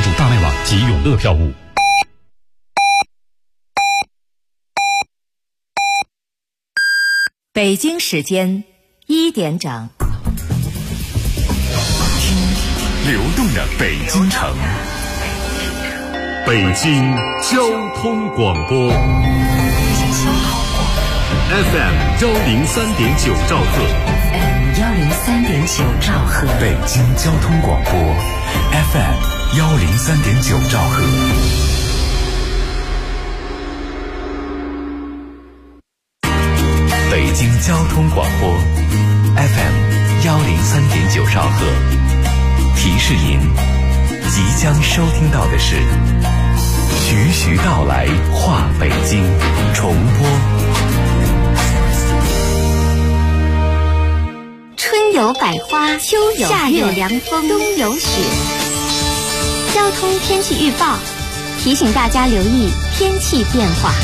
注大麦网及永乐票务。 北京时间1点整， 流动的北京城，北京交通广播 FM103.9兆赫 103.9兆赫， 北京交通广播 FM103.9兆赫。北京交通广播 FM103.9兆赫，提示您即将收听到的是徐徐道来话北京重播。 春有百花，秋有夏有凉风，冬有雪。交通天气预报提醒大家留意天气变化。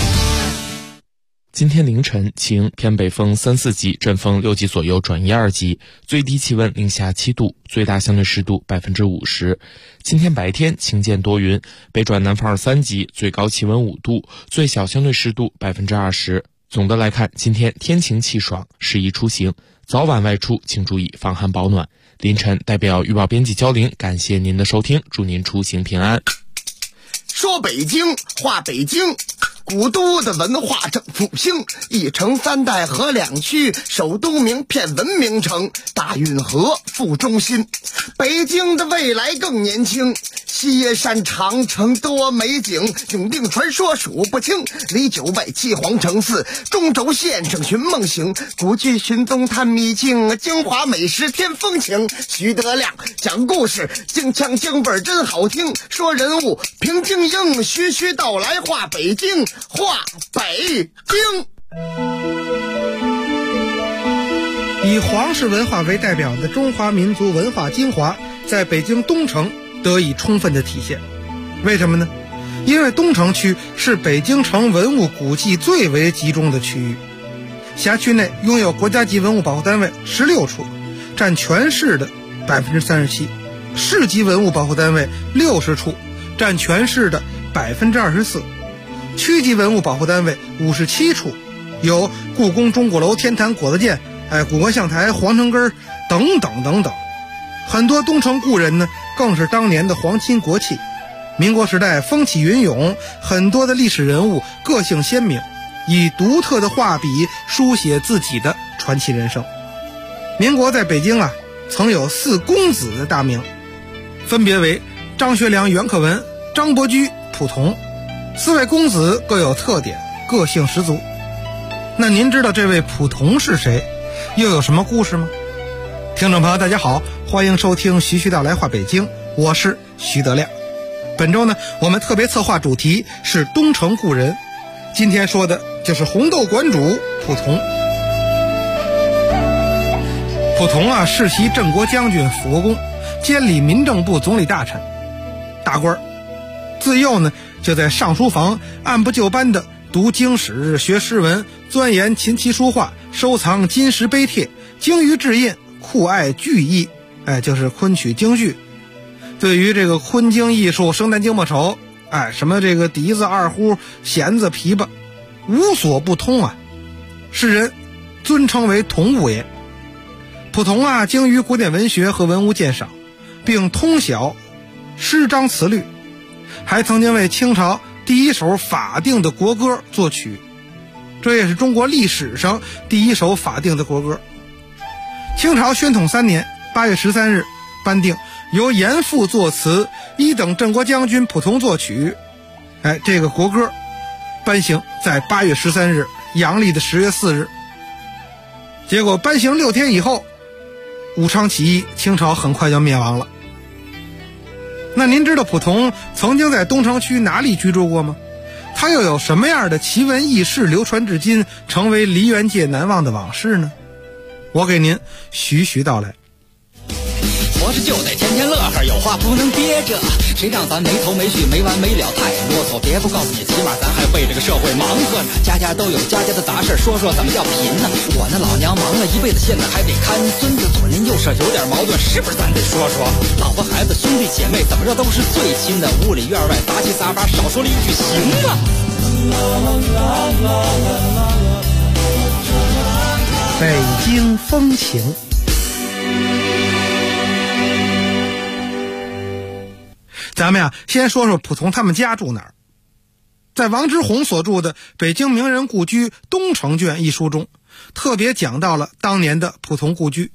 今天凌晨晴，偏北风3、4级，阵风6级左右转1、2级，最低气温零下7度，最大相对湿度50%。今天白天晴间多云，北转南风2、3级，最高气温5度，最小相对湿度20%。总的来看，今天天晴气爽，适宜出行，早晚外出请注意防寒保暖。凌晨代表预报编辑焦玲，感谢您的收听，祝您出行平安。 说北京话北京，古都的文化正复兴，一城3代合2区，首都名片文明城，大运河副中心。北京的未来更年轻，西山长城多美景，永定传说数不清，里九外七皇城寺，中轴线上寻梦行，古剧寻踪探秘境，京华美食添风情。徐德亮讲故事，京腔京味真好听，说人物平京英，徐徐道来话北京，话北京。 以皇室文化为代表的中华民族文化精华在北京东城得以充分的体现。为什么呢？因为东城区是北京城文物古迹最为集中的区域，辖区内拥有国家级文物保护单位16处，占全市的37%，市级文物保护单位60处，占全市的24%，区级文物保护单位57处，有故宫钟鼓楼、天坛果子监、古观象台、皇城根等等等等。很多东城故人呢，更是当年的皇亲国戚。民国时代风起云涌，很多的历史人物个性鲜明，以独特的画笔书写自己的传奇人生。民国在北京曾有4公子的大名，分别为张学良、袁克文、张伯驹、溥同。4位公子各有特点，个性十足。那您知道这位溥同是谁，又有什么故事吗？听众朋友大家好，欢迎收听徐徐道来话北京，我是徐德亮。本周呢，我们特别策划主题是东城故人，今天说的就是红豆馆主溥同。溥同世袭镇国将军、辅国公，监理民政部总理大臣，大官。自幼呢，就在上书房按部就班的读经史、学诗文，钻研琴棋书画，收藏金石碑帖，精于制印，酷爱剧艺，就是昆曲京剧。对于这个昆京艺术、生旦净末丑，什么这个笛子、二胡、弦子、琵琶，无所不通啊。世人尊称为同物也。溥同精于古典文学和文物鉴赏，并通晓诗章词律，还曾经为清朝第一首法定的国歌作曲，这也是中国历史上第一首法定的国歌。清朝宣统3年8月13日颁定，由严复作词，1等镇国将军溥同作曲。这个国歌颁行在8月13日，阳历的10月4日。结果颁行6天以后，武昌起义，清朝很快就灭亡了。那您知道溥同曾经在东城区哪里居住过吗？他又有什么样的奇闻异事流传至今，成为梨园界难忘的往事呢？我给您徐徐道来。 我活着就得天天乐呵，有话不能憋着，谁让咱没头没绪没完没了太啰嗦，别不告诉你，起码咱还为这个社会忙活呢，家家都有家家的杂事，说说怎么叫贫呢？我那老娘忙了一辈子，现在还得看孙子，左邻右舍有点矛盾，是不是咱得说说？老婆孩子兄弟姐妹怎么着都是最亲的，屋里院外杂七杂八，少说了一句行吗？ 北京风情。咱们呀，先说说蒲同他们家住哪儿。在王之宏所著的《北京名人故居东城卷》一书中，特别讲到了当年的蒲同故居。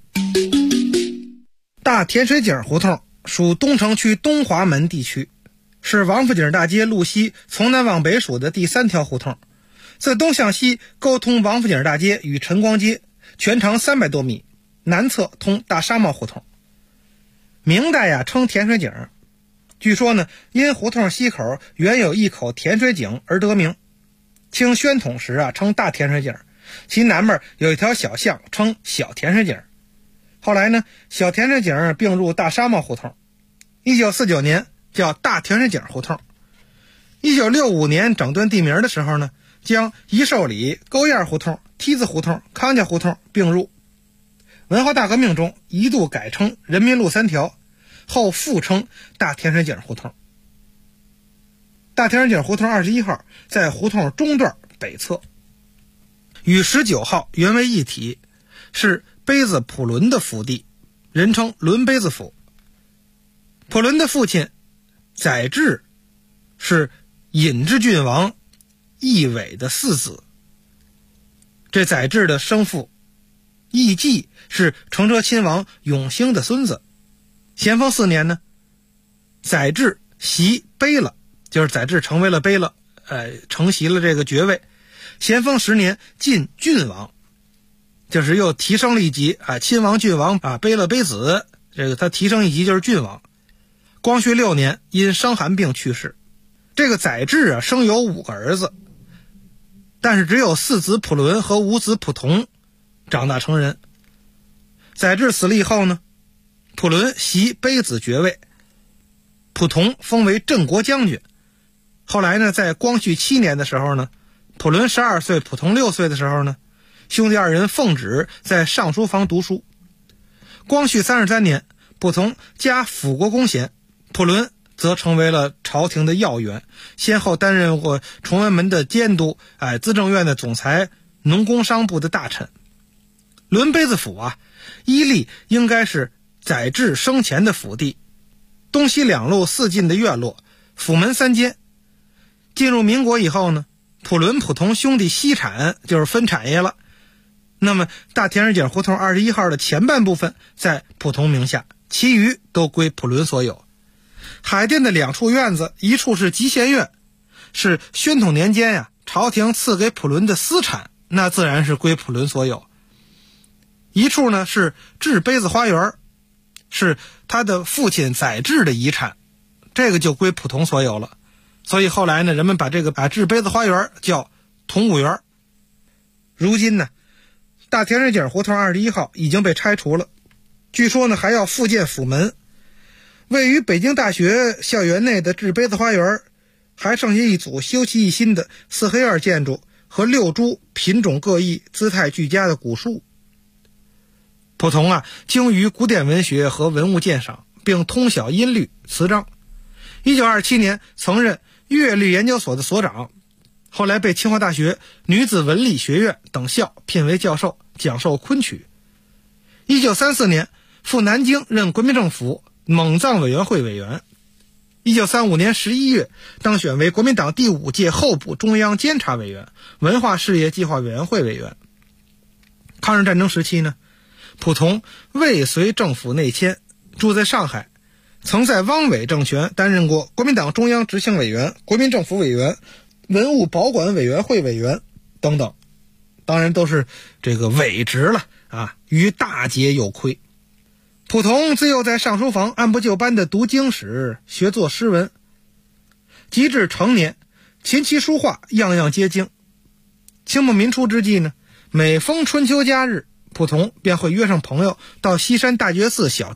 大甜水井胡同属东城区东华门地区，是王府井大街路西从南往北属的第3条胡同，自东向西沟通王府井大街与晨光街，全长300多米，南侧通大沙帽胡同。明代呀称甜水井，据说呢因胡同西口原有一口甜水井而得名。清宣统时啊称大甜水井，其南面有一条小巷称小甜水井。后来呢小甜水井并入大沙帽胡同，1949年叫大甜水井胡同。1965年整顿地名的时候呢，将一寿里、沟沿胡同、梯子胡同、康家胡同并入。文化大革命中一度改称人民路3条，后复称大甜水井胡同。大甜水井胡同21号在胡同中段北侧，与19号原为一体，是杯子普伦的府邸，人称伦杯子府。普伦的父亲载质是尹之郡王奕纬的4子，这载质的生父奕继是承哲亲王永兴的孙子。咸丰4年呢，载质袭卑了，就是载质成为了卑了，承袭了这个爵位。咸丰10年晋郡王，就是又提升了一级啊，亲王郡王啊，卑了卑子，这个他提升一级就是郡王。光绪6年因伤寒病去世。这个载质啊生有5个儿子，但是只有4子普伦和5子普同长大成人。载质死了以后呢，普伦袭卑子爵位，普同封为镇国将军。后来呢，在光绪7年的时候呢，普伦12岁，普同6岁的时候呢，兄弟2人奉旨在上书房读书。光绪33年，普同加辅国公衔，普伦则成为了朝廷的要员，先后担任过崇文门的监督，资政院的总裁，农工商部的大臣。伦杯子府啊，依例应该是载质生前的府邸，东西2路4进的院落，府门3间。进入民国以后呢，普伦普同兄弟析产，就是分产业了。那么大甜水井胡同21号的前半部分在普同名下，其余都归普伦所有。海淀的2处院子，一处是集贤院，是宣统年间呀朝廷赐给普伦的私产，那自然是归普伦所有。一处呢是制杯子花园，是他的父亲载质的遗产，这个就归普同所有了。所以后来呢，人们把这个制杯子花园叫同武园。如今呢，大甜水井胡同21号已经被拆除了，据说呢还要复建府门。位于北京大学校园内的制杯子花园，还剩下一组修葺一新的4合院建筑和6株品种各异、姿态俱佳的古树。普同啊，精于古典文学和文物鉴赏，并通晓音律、词章。1927年曾任乐律研究所的所长，后来被清华大学女子文理学院等校聘为教授，讲授昆曲。1934年赴南京任国民政府蒙藏委员会委员。1935年11月当选为国民党第5届候补中央监察委员、文化事业计划委员会委员。抗日战争时期呢，普同未随政府内迁，住在上海，曾在汪伪政权担任过国民党中央执行委员、国民政府委员、文物保管委员会委员等等，当然都是这个伪职了啊，于大节有亏。普同自幼在上书房按部就班的读经史，学作诗文，及至成年，琴棋书画样样皆精。清末民初之际呢，每逢春秋佳日，普同便会约上朋友到西山大觉寺小住，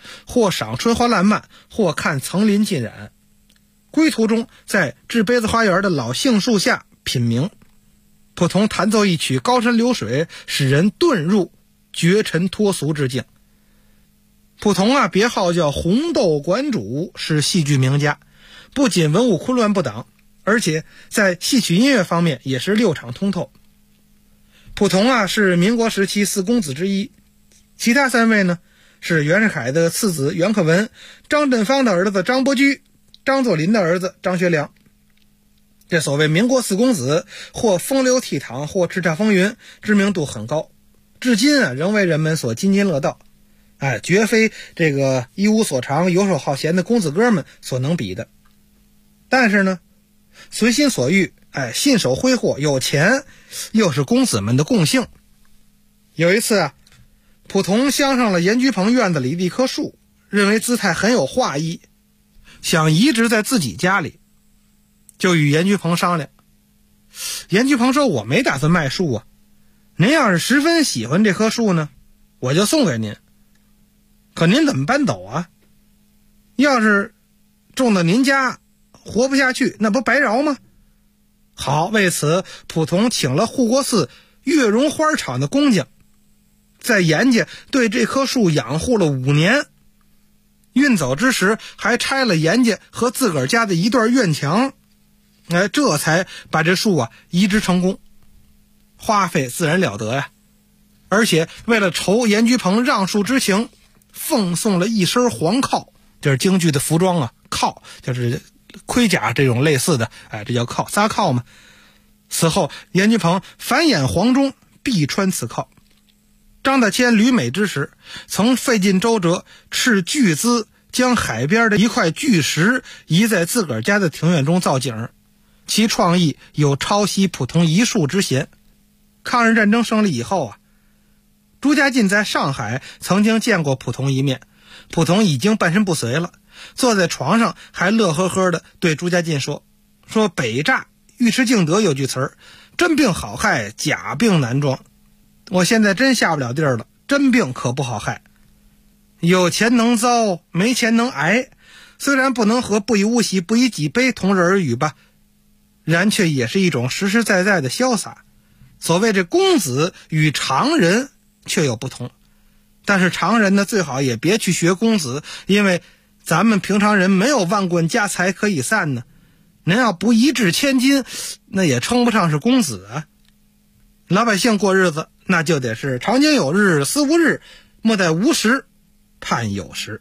或赏春花烂漫，或看层林尽染。归途中，在置杯子花园的老杏树下品茗。蒲同弹奏一曲《高山流水》，使人遁入绝尘脱俗之境。蒲同别号叫红豆馆主，是戏剧名家，不仅文武昆乱不挡，而且在戏曲音乐方面也是六场通透。蒲同是民国时期四公子之一，其他三位呢是袁世凯的次子袁克文、张振芳的儿子张伯驹、张作霖的儿子张学良。这所谓民国四公子，或风流倜傥，或叱咤风云，知名度很高，至今仍为人们所津津乐道。绝非这个一无所长、游手好闲的公子哥们所能比的。但是呢，随心所欲，信手挥霍，有钱，又是公子们的共性。有一次蒲同镶上了严居鹏院子里的一棵树，认为姿态很有画意，想移植在自己家里，就与严居鹏商量。严居鹏说：“我没打算卖树您要是十分喜欢这棵树呢，我就送给您。可您怎么搬走要是种到您家活不下去，那不白饶吗？”好，为此蒲同请了护国寺月容花场的工匠，在严家对这棵树养护了5年。运走之时还拆了严家和自个儿家的一段院墙，这才把这树移植成功。花费自然了得呀，而且为了酬严居鹏让树之情，奉送了一身黄靠，就是京剧的服装靠就是盔甲这种类似的，这叫靠，撒靠嘛。此后严居鹏凡演黄钟必穿此靠。张大千旅美之时，曾费尽周折斥巨资将海边的一块巨石移在自个儿家的庭院中造景，其创意有抄袭蒲同遗树之嫌。抗日战争胜利以后朱家进在上海曾经见过蒲同一面，蒲同已经半身不遂了，坐在床上还乐呵呵的对朱家进说北栅尉迟敬德有句词儿，真病好害，假病难装。我现在真下不了地儿了，真病可不好害。有钱能遭，没钱能挨，虽然不能和不以物喜，不以己悲同日而语吧，然却也是一种实实在在的潇洒。所谓这公子与常人却有不同，但是常人呢，最好也别去学公子，因为咱们平常人没有万贯家财可以散呢。您要不一掷千金，那也称不上是公子老百姓过日子，那就得是长经有日，思无日，莫待无时，盼有时。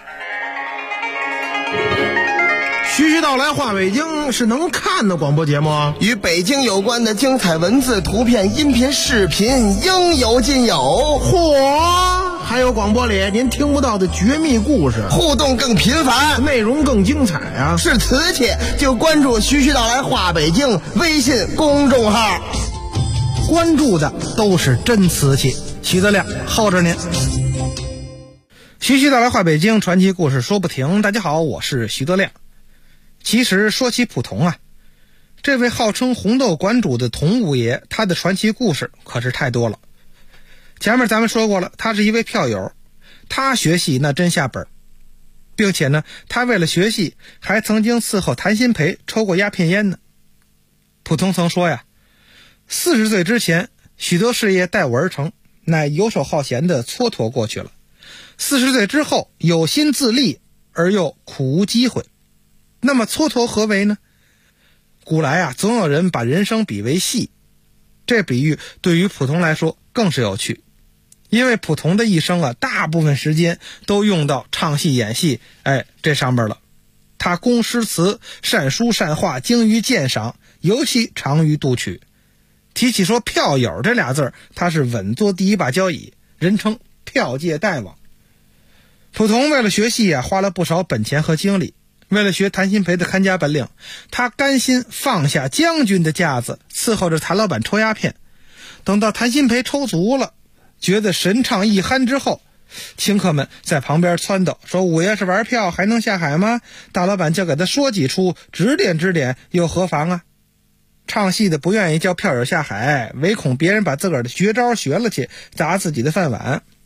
徐徐道来话北京是能看的广播节目， 与北京有关的精彩文字、图片、音频、视频应有尽有。 嚯！还有广播里您听不到的绝密故事， 互动更频繁， 内容更精彩是瓷器就关注徐徐道来话北京微信公众号， 关注的都是真瓷器。徐德亮候着您。徐徐道来话北京，传奇故事说不停。大家好，我是徐德亮。其实说起蒲同这位号称红豆馆主的童五爷，他的传奇故事可是太多了。前面咱们说过了，他是一位票友，他学戏那真下本，并且呢，他为了学戏还曾经伺候谭鑫培抽过鸦片烟呢。蒲同曾说40岁之前，许多事业待我而成，乃游手好闲的蹉跎过去了。40岁之后，有心自立而又苦无机会。那么蹉跎何为呢？古来总有人把人生比为戏，这比喻对于蒲同来说更是有趣。因为蒲同的一生大部分时间都用到唱戏演戏这上面了。他工诗词，善书善画，精于鉴赏，尤其长于读曲。提起说票友这俩字，他是稳坐第一把交椅，人称票界大王。蒲同为了学戏花了不少本钱和精力。为了学谭鑫培的看家本领，他甘心放下将军的架子，伺候着谭老板抽鸦片。等到谭鑫培抽足了，觉得神畅一酣之后，清客们在旁边撺掇说：“五爷是玩票还能下海吗？”大老板就给他说几出，指点指点又何妨唱戏的不愿意叫票友下海，唯恐别人把自个儿的绝招学了去，砸自己的饭碗。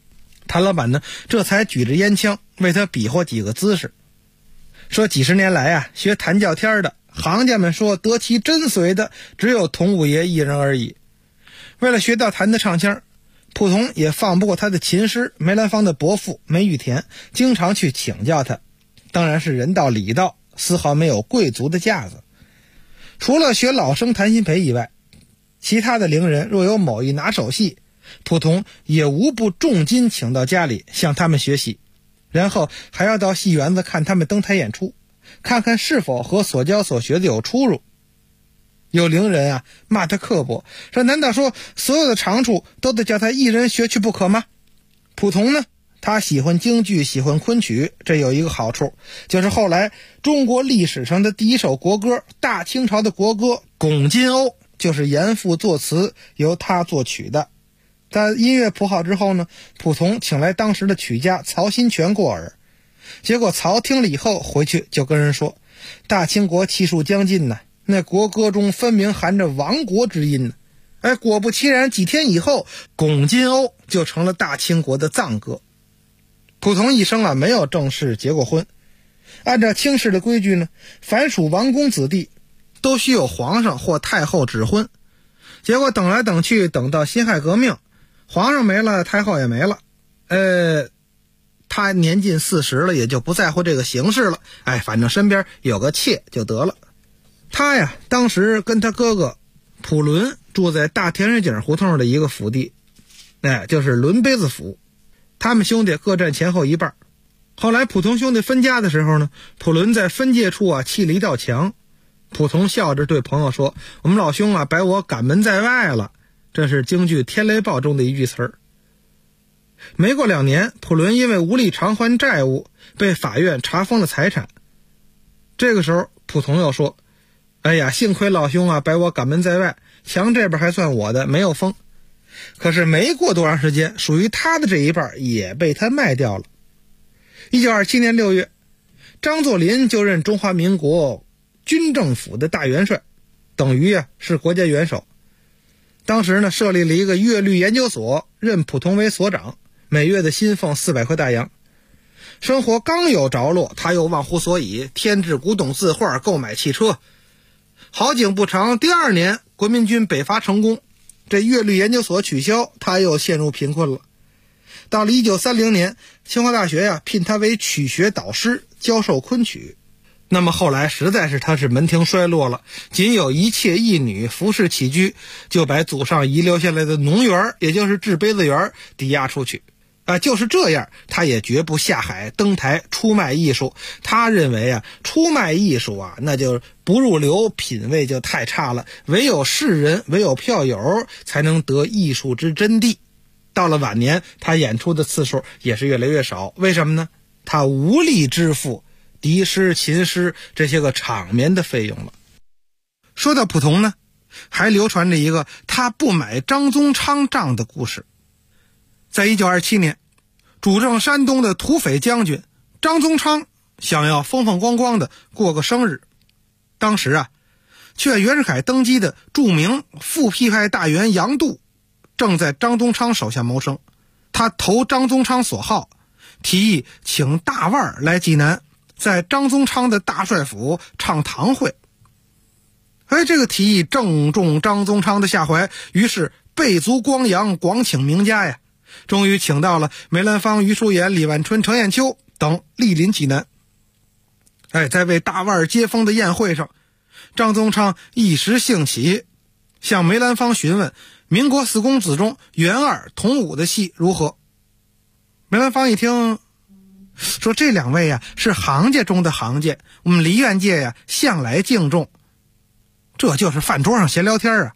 谭老板呢这才举着烟枪为他比划几个姿势，说几十年来啊，学谭叫天的行家们说得其真髓的只有童五爷一人而已。为了学到谭的唱腔，蒲同也放不过他的琴师梅兰芳的伯父梅玉田，经常去请教他，当然是人道礼道，丝毫没有贵族的架子。除了学老生谭鑫培以外，其他的伶人若有某一拿手戏，蒲同也无不重金请到家里向他们学习，然后还要到戏园子看他们登台演出，看看是否和所教所学的有出入。有伶人啊骂他刻薄，说难道说所有的长处都得叫他一人学去不可吗？蒲同呢，他喜欢京剧，喜欢昆曲，这有一个好处，就是后来中国历史上的第一首国歌，大清朝的国歌《拱金瓯》，就是严复作词，由他作曲的。在音乐谱好之后呢，蒲同请来当时的曲家曹新全过耳，结果曹听了以后回去就跟人说，大清国气数将尽呢，那国歌中分明含着亡国之音呢。果不其然，几天以后，拱金瓯就成了大清国的葬歌。蒲同一生啊没有正式结过婚，按照清室的规矩呢，凡属王公子弟都需有皇上或太后指婚。结果等来等去，等到辛亥革命，皇上没了，太后也没了，他年近40了，也就不在乎这个形式了，反正身边有个妾就得了。他呀当时跟他哥哥蒲伦住在大田水井胡同的一个府地，就是伦杯子府，他们兄弟各占前后一半。后来蒲同兄弟分家的时候呢，蒲伦在分界处砌了一道墙，蒲同笑着对朋友说，我们老兄把我赶门在外了，这是京剧《天雷报》中的一句词儿。没过2年，蒲伦因为无力偿还债务，被法院查封了财产。这个时候蒲同又说，幸亏老兄把我赶门在外，墙这边还算我的，没有封。可是没过多长时间，属于他的这一半也被他卖掉了。1927年6月，张作霖就任中华民国军政府的大元帅，等于是国家元首。当时呢，设立了一个乐律研究所，任蒲同为所长，每月的薪俸400块大洋。生活刚有着落，他又忘乎所以，添置古董字画，购买汽车。好景不长，第2年国民军北伐成功，这乐律研究所取消，他又陷入贫困了。到了1930年，清华大学聘他为曲学导师，教授昆曲。那么后来实在是他是门庭衰落了，仅有一妾一女，服侍起居，就把祖上遗留下来的农园，也就是制杯子园抵押出去。就是这样，他也绝不下海登台出卖艺术。他认为出卖艺术那就不入流，品味就太差了，唯有世人，唯有票友才能得艺术之真谛。到了晚年，他演出的次数也是越来越少。为什么呢？他无力支付笛师、琴师这些个场面的费用了。说到蒲同呢，还流传着一个他不买张宗昌账的故事。在1927年，主政山东的土匪将军张宗昌想要风风光光的过个生日。当时劝袁世凯登基的著名复辟派大员杨度正在张宗昌手下谋生，他投张宗昌所好，提议请大腕来济南，在张宗昌的大帅府唱堂会。这个提议正中张宗昌的下怀，于是备足光阳，广请名家终于请到了梅兰芳、余叔岩、李万春、程砚秋等莅临济南。在为大腕接风的宴会上，张宗昌一时兴起，向梅兰芳询问民国4公子中袁二、童五的戏如何。梅兰芳一听说，这2位是行家中的行家，我们梨园界向来敬重，这就是饭桌上闲聊天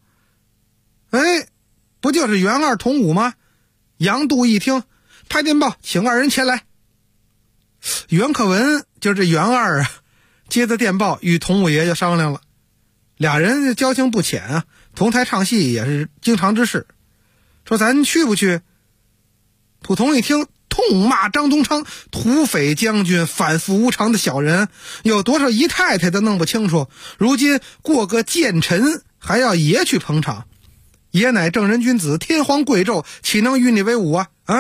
不就是袁二、童五吗？杨度一听，拍电报请2人前来。袁克文就是这袁二接着电报与童五爷就商量了，俩人交情不浅同台唱戏也是经常之事，说咱去不去？蒲同一听，痛骂张宗昌土匪将军，反复无常的小人，有多少姨太太都弄不清楚，如今过个奸臣还要爷去捧场，爷乃正人君子，天皇贵胄，岂能与你为伍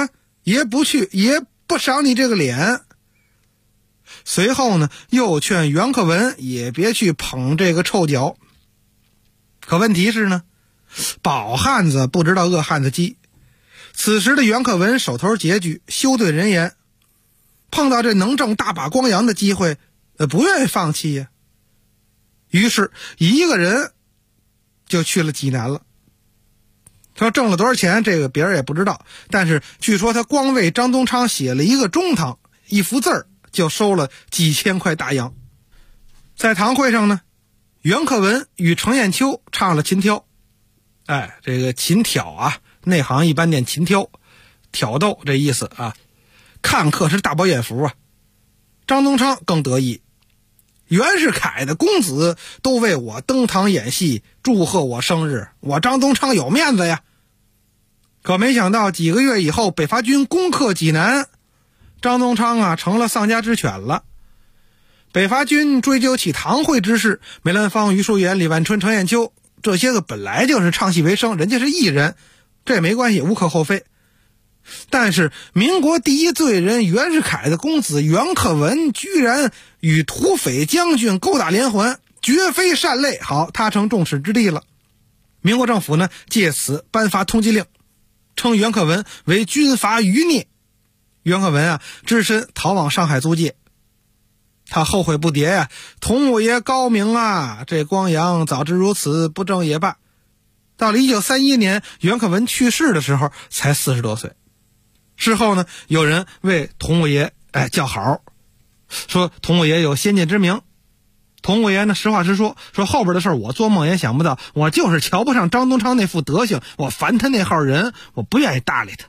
也不去，也不赏你这个脸。随后呢，又劝袁克文也别去捧这个臭脚。可问题是呢，饱汉子不知道饿汉子饥。此时的袁克文手头拮据，休对人言，碰到这能挣大把光洋的机会，不愿意放弃呀。于是一个人就去了济南了。他挣了多少钱，这个别人也不知道，但是据说他光为张宗昌写了一个中堂，一幅字儿就收了几千块大洋。在堂会上呢，袁克文与程砚秋唱了琴挑。这个琴挑啊，内行一般念琴挑，挑逗这意思啊，看客是大饱眼福啊。张宗昌更得意，袁世凯的公子都为我登堂演戏，祝贺我生日，我张宗昌有面子呀。可没想到几个月以后，北伐军攻克济南，张宗昌啊成了丧家之犬了。北伐军追究起堂会之事，梅兰芳、余叔岩、李万春、程砚秋这些个本来就是唱戏为生，人家是艺人，这也没关系，无可厚非。但是民国第一罪人袁世凯的公子袁克文居然与土匪将军勾打连环，绝非善类。好，他成众矢之的了。民国政府呢，借此颁发通缉令，称袁克文为军阀余孽。袁克文啊，只身逃往上海租界。他后悔不迭呀，同我爷高明啊，这光阳早知如此，不正也罢。到了1931年，袁克文去世的时候才40多岁。事后呢，有人为同我爷叫好，说同我爷有先见之明。同我爷呢，实话实说，说后边的事我做梦也想不到，我就是瞧不上张宗昌那副德行，我烦他那号人，我不愿意搭理他。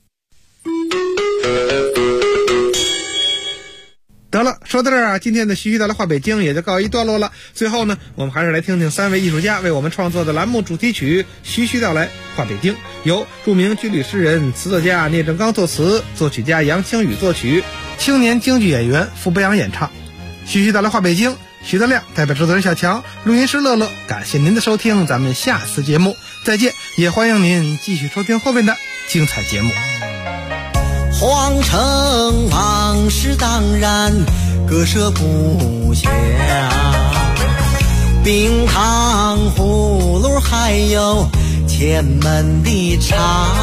得了，说到这儿啊，今天的徐徐道来话北京也就告一段落了。最后呢，我们还是来听听3位艺术家为我们创作的栏目主题曲《徐徐道来话北京》，由著名军旅诗人、词作家聂正刚作词，作曲家杨清宇作曲，青年京剧演员傅博洋演唱。徐徐道来话北京，徐德亮代表制作人小强，录音师乐乐，感谢您的收听，咱们下次节目再见，也欢迎您继续收听后面的精彩节目。 皇城往事当然割舍不下，冰糖葫芦还有前门的茶，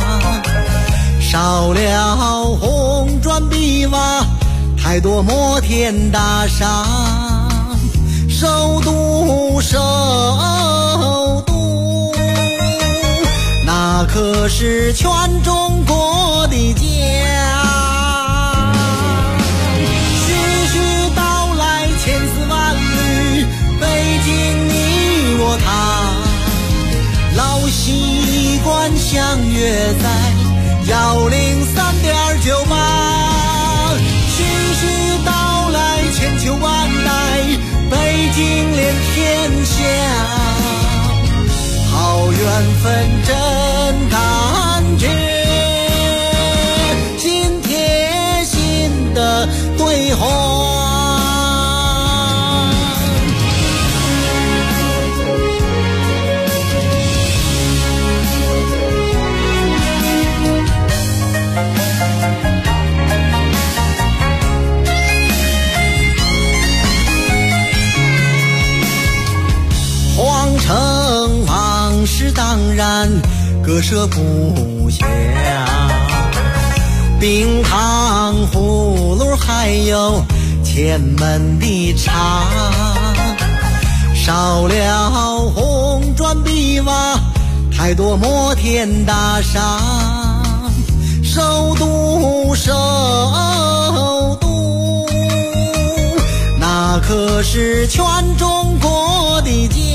少了红砖碧瓦，太多摩天大厦，首都首都，那可是全中国的家。徐徐道来千丝万缕，北京你我他，老习惯相约在103.98。徐徐道来千秋万代，北京连天下，好缘分真感觉，心贴心的对话。皇城往事当然割舍不下，冰糖葫芦还有前门的茶，少了红砖碧瓦，太多摩天大厦，首都首都，那可是全中国的家。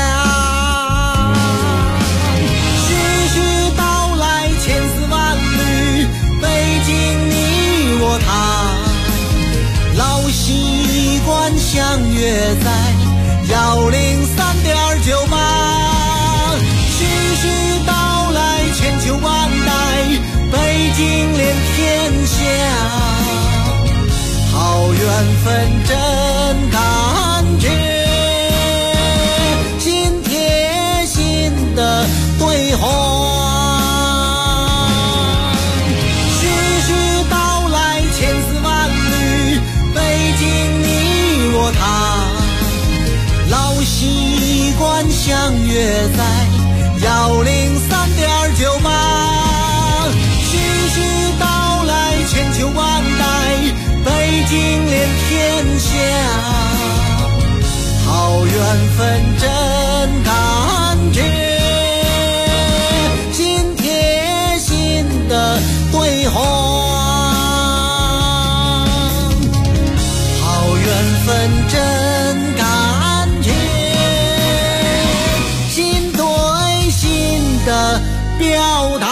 徐徐道来千丝万缕，北京你我他，老习惯相约在103.98。徐徐道来千秋万代，北京连天下，好缘分真感觉，心贴心的对话。徐习惯相约在103.98，徐徐道来，千秋万代，北京连天下，好缘分真感觉，心贴心的对话，好缘分真感觉，心对心的表达。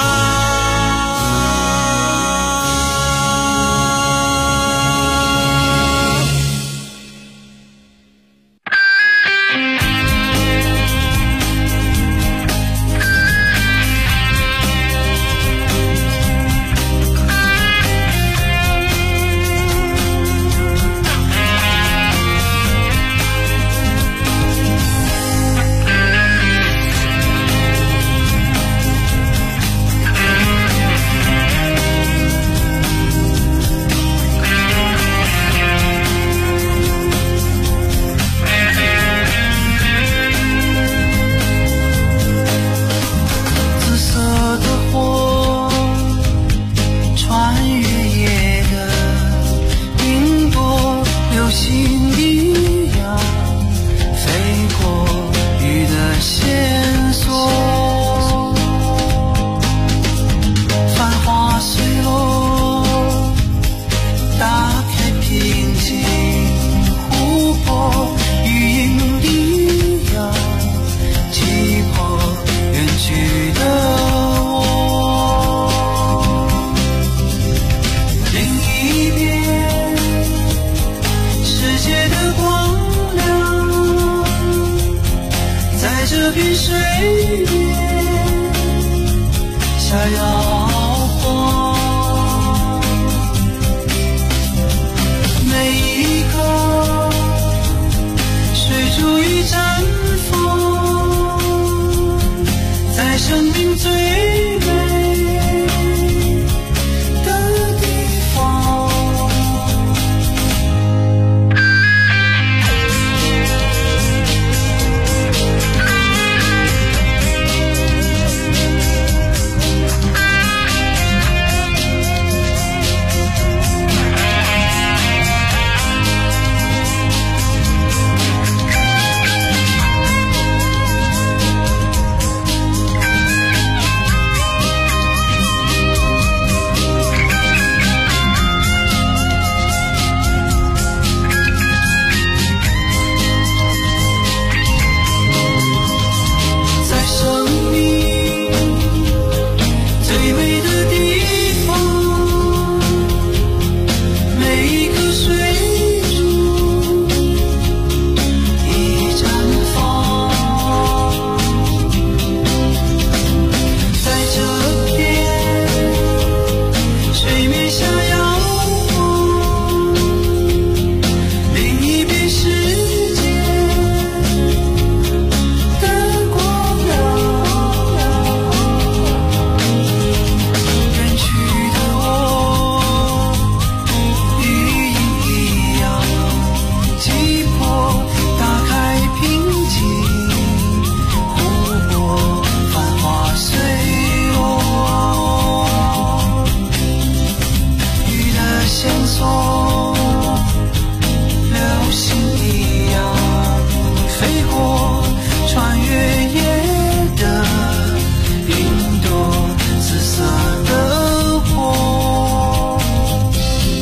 这片水面下摇晃，每一刻水珠与绽放，在生命最